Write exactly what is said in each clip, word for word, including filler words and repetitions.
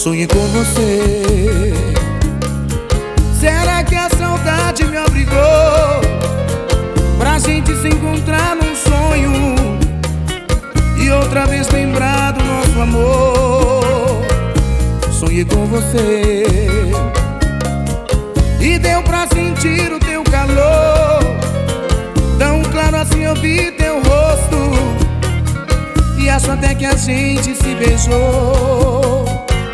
sonhei com você. Será que a saudade me obrigou pra gente se encontrar num sonho e outra vez lembrar do nosso amor? Sonhei com você e deu pra sentir o teu calor, tão claro assim eu vi teu rosto, e acho até que a gente se beijou.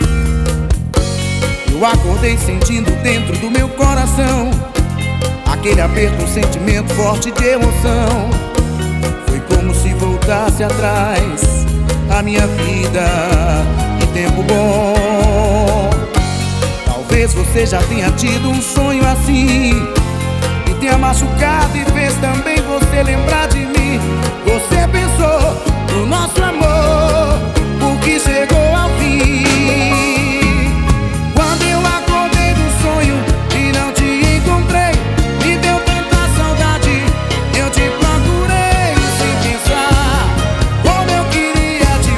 Eu acordei sentindo dentro do meu coração aquele aperto, um sentimento forte de emoção. Foi como se voltasse atrás a minha vida, que tempo bom. Talvez você já tenha tido um sonho assim, que tenha machucado e fez também você lembrar de mim. Você pensou no nosso amor, porque chegou ao fim. Quando eu acordei do sonho e não te encontrei, me deu tanta saudade, eu te procurei sem pensar como eu queria te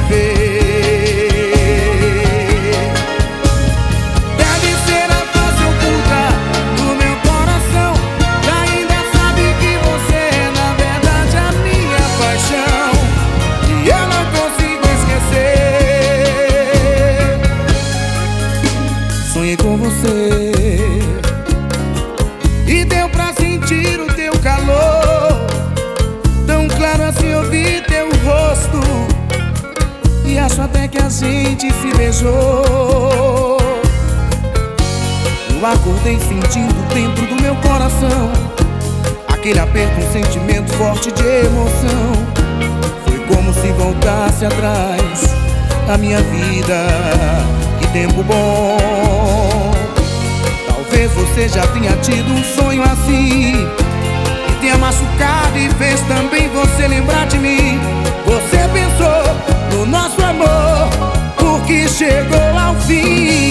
ver. Deve ser a face oculta do meu coração, que ainda sabe que você é na verdade a minha paixão, e eu não consigo esquecer. Sonhei com você e deu pra sentir o teu calor, tão claro assim eu vi teu rosto, e acho até que a gente se beijou. Eu acordei sentindo dentro do meu coração aquele aperto, um sentimento forte de emoção. Foi como se voltasse atrás a minha vida, que tempo bom. Talvez você já tenha tido um sonho assim, que tenha machucado e fez também você lembrar de mim. Você pensou no nosso amor, porque chegou ao fim.